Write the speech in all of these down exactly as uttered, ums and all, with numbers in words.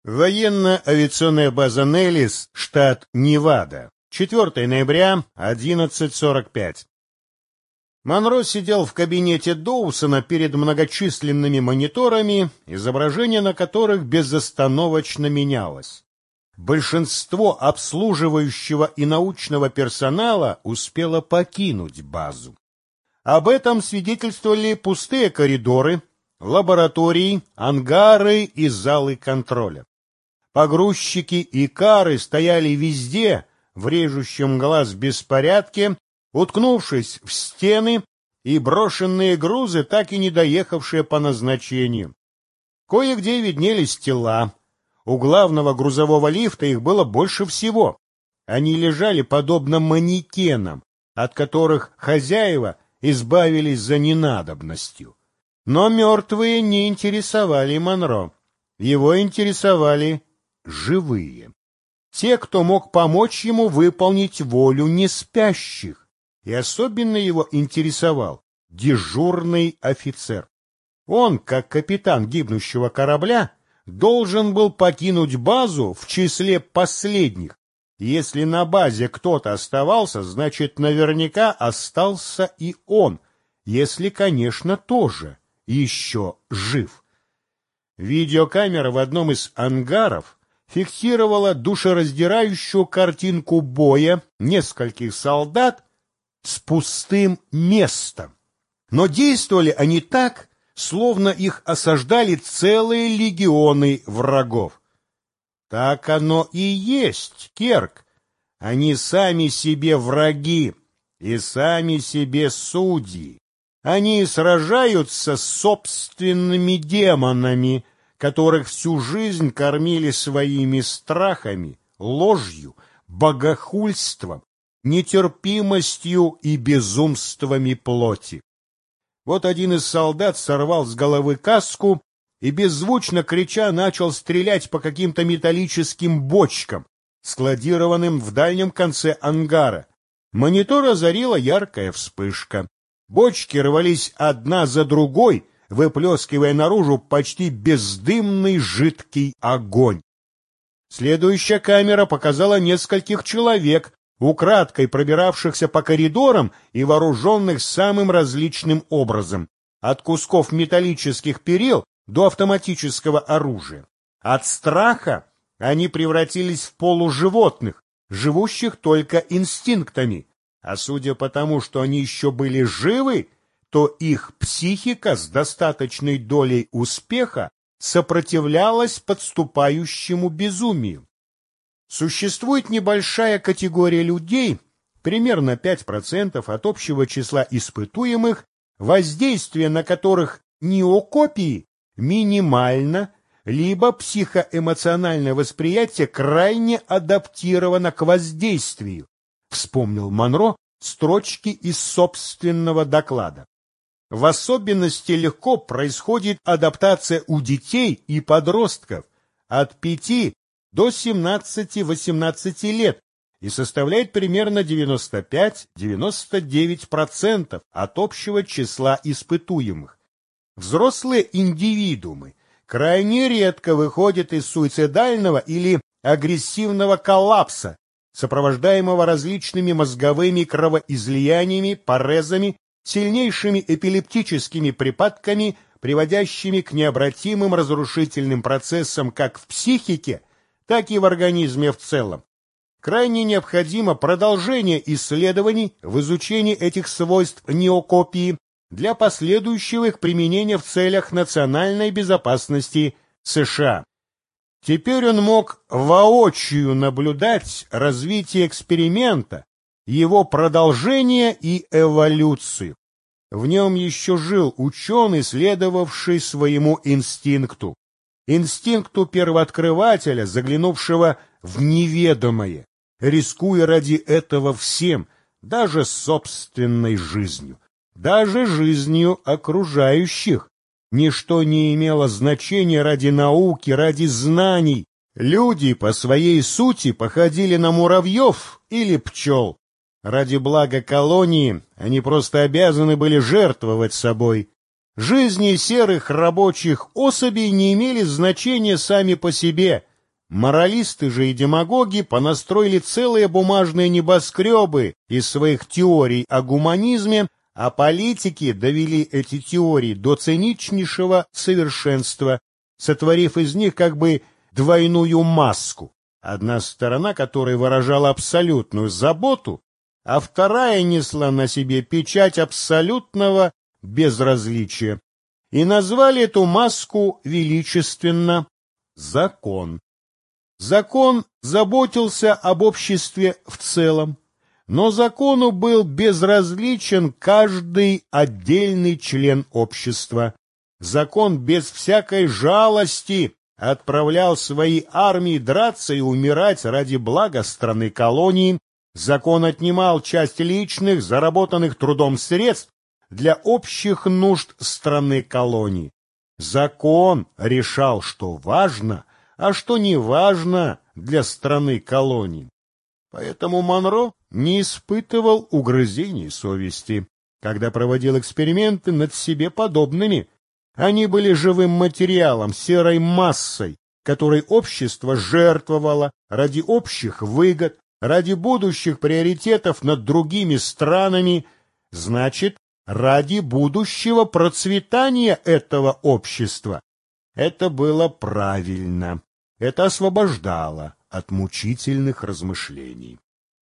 Военно-авиационная база Неллис, штат Невада. четвёртого ноября, одиннадцать сорок пять. Монро сидел в кабинете Доусона перед многочисленными мониторами, изображение на которых безостановочно менялось. Большинство обслуживающего и научного персонала успело покинуть базу. Об этом свидетельствовали пустые коридоры, лаборатории, ангары и залы контроля. Погрузчики и кары стояли везде, в режущем глаз беспорядке, уткнувшись в стены, и брошенные грузы, так и не доехавшие по назначению. Кое-где виднелись тела. У главного грузового лифта их было больше всего. Они лежали подобно манекенам, от которых хозяева избавились за ненадобностью. Но мертвые не интересовали Монро. Его интересовали живые. Те, кто мог помочь ему выполнить волю неспящих. И особенно его интересовал дежурный офицер. Он, как капитан гибнущего корабля, должен был покинуть базу в числе последних. Если на базе кто-то оставался, значит, наверняка остался и он, если, конечно, тоже еще жив. Видеокамера в одном из ангаров фиксировала душераздирающую картинку боя нескольких солдат с пустым местом. Но действовали они так, словно их осаждали целые легионы врагов. Так оно и есть, Керк. Они сами себе враги и сами себе судьи. Они сражаются с собственными демонами, которых всю жизнь кормили своими страхами, ложью, богохульством, нетерпимостью и безумствами плоти. Вот один из солдат сорвал с головы каску и, беззвучно крича, начал стрелять по каким-то металлическим бочкам, складированным в дальнем конце ангара. Монитор озарила яркая вспышка. Бочки рвались одна за другой, выплескивая наружу почти бездымный жидкий огонь. Следующая камера показала нескольких человек, украдкой пробиравшихся по коридорам и вооруженных самым различным образом, от кусков металлических перил до автоматического оружия. От страха они превратились в полуживотных, живущих только инстинктами, а судя по тому, что они еще были живы, то их психика с достаточной долей успеха сопротивлялась подступающему безумию. Существует небольшая категория людей, примерно пять процентов от общего числа испытуемых, воздействие на которых неокопии минимально, либо психоэмоциональное восприятие крайне адаптировано к воздействию, вспомнил Монро строчки из собственного доклада. В особенности легко происходит адаптация у детей и подростков от пяти до семнадцати-восемнадцати лет и составляет примерно девяносто пять — девяносто девять процентов от общего числа испытуемых. Взрослые индивидуумы крайне редко выходят из суицидального или агрессивного коллапса, сопровождаемого различными мозговыми кровоизлияниями, парезами, сильнейшими эпилептическими припадками, приводящими к необратимым разрушительным процессам как в психике, так и в организме в целом. Крайне необходимо продолжение исследований в изучении этих свойств неокопии для последующего их применения в целях национальной безопасности США. Теперь он мог воочию наблюдать развитие эксперимента, его продолжение и эволюцию. В нем еще жил ученый, следовавший своему инстинкту. Инстинкту первооткрывателя, заглянувшего в неведомое, рискуя ради этого всем, даже собственной жизнью, даже жизнью окружающих. Ничто не имело значения ради науки, ради знаний. Люди по своей сути походили на муравьев или пчел. Ради блага колонии они просто обязаны были жертвовать собой. Жизни серых рабочих особей не имели значения сами по себе, Моралисты же и демагоги понастроили целые бумажные небоскребы из своих теорий о гуманизме, а политики довели эти теории до циничнейшего совершенства, сотворив из них как бы двойную маску, одна сторона которой выражала абсолютную заботу, а вторая несла на себе печать абсолютного безразличия. И назвали эту маску величественно «закон». Закон заботился об обществе в целом, но закону был безразличен каждый отдельный член общества. Закон без всякой жалости отправлял свои армии драться и умирать ради блага страны колонии. Закон отнимал часть личных, заработанных трудом средств для общих нужд страны колонии. Закон решал, что важно, а что не важно для страны колонии. Поэтому Монро не испытывал угрызений совести, когда проводил эксперименты над себе подобными. Они были живым материалом, серой массой, которой общество жертвовало ради общих выгод, ради будущих приоритетов над другими странами, значит, ради будущего процветания этого общества. Это было правильно. Это освобождало от мучительных размышлений.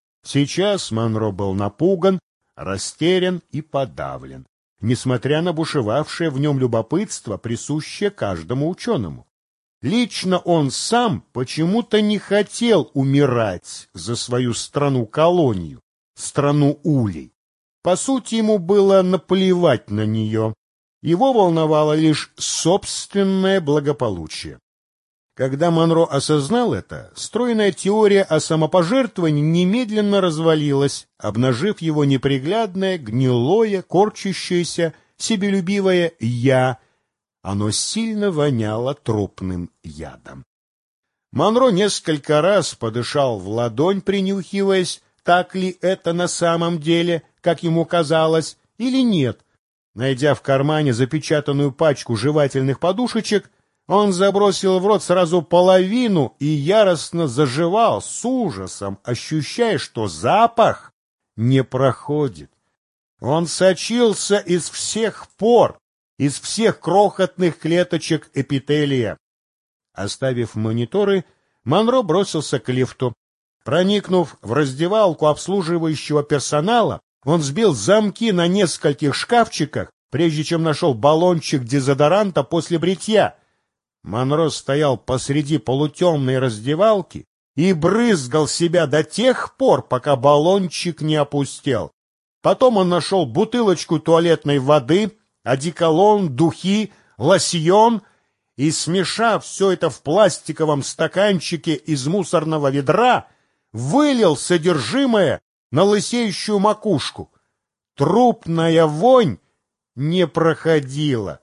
Сейчас Монро был напуган, растерян и подавлен, несмотря на бушевавшее в нем любопытство, присущее каждому ученому. Лично он сам почему-то не хотел умирать за свою страну-колонию, страну улей. По сути, ему было наплевать на нее. Его волновало лишь собственное благополучие. Когда Монро осознал это, стройная теория о самопожертвовании немедленно развалилась, обнажив его неприглядное, гнилое, корчащееся, себелюбивое «я». Оно сильно воняло трупным ядом. Монро несколько раз подышал в ладонь, принюхиваясь, так ли это на самом деле, как ему казалось, или нет. Найдя в кармане запечатанную пачку жевательных подушечек, он забросил в рот сразу половину и яростно заживал, с ужасом ощущая, что запах не проходит. Он сочился из всех пор, из всех крохотных клеточек эпителия. Оставив мониторы, Монро бросился к лифту. Проникнув в раздевалку обслуживающего персонала, он сбил замки на нескольких шкафчиках, прежде чем нашел баллончик дезодоранта после бритья. Монро стоял посреди полутемной раздевалки и брызгал себя до тех пор, пока баллончик не опустел. Потом он нашел бутылочку туалетной воды, одеколон, духи, лосьон и, смешав все это в пластиковом стаканчике из мусорного ведра, вылил содержимое на лысеющую макушку. Трупная вонь не проходила.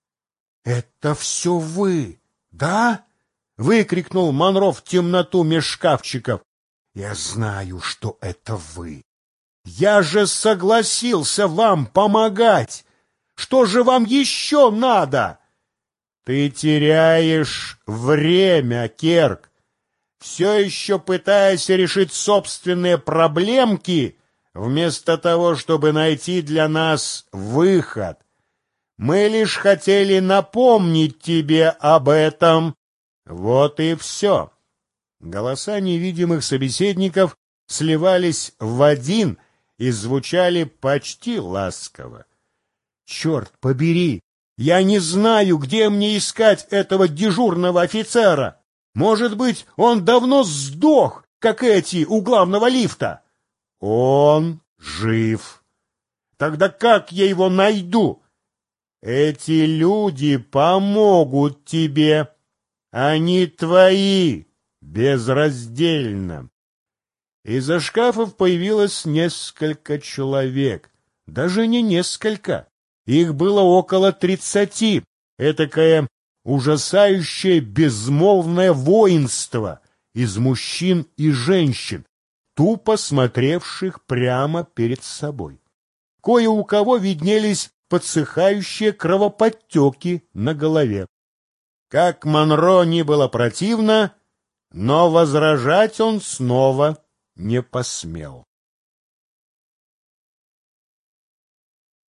«Это все вы, да?» — выкрикнул Монро в темноту меж шкафчиков. «Я знаю, что это вы. Я же согласился вам помогать. Что же вам еще надо?» «Ты теряешь время, Керк. Все еще пытаясь решить собственные проблемки, вместо того, чтобы найти для нас выход. Мы лишь хотели напомнить тебе об этом. Вот и все». Голоса невидимых собеседников сливались в один и звучали почти ласково. «Черт побери! Я не знаю, где мне искать этого дежурного офицера. Может быть, он давно сдох, как эти у главного лифта?» «Он жив. Тогда как я его найду?» «Эти люди помогут тебе. Они твои, безраздельно». Из-за шкафов появилось несколько человек. Даже не несколько. Их было около тридцати. Этакое ужасающее безмолвное воинство из мужчин и женщин, тупо смотревших прямо перед собой. Кое у кого виднелись подсыхающие кровоподтеки на голове. Как Монро ни было противно, но возражать он снова не посмел.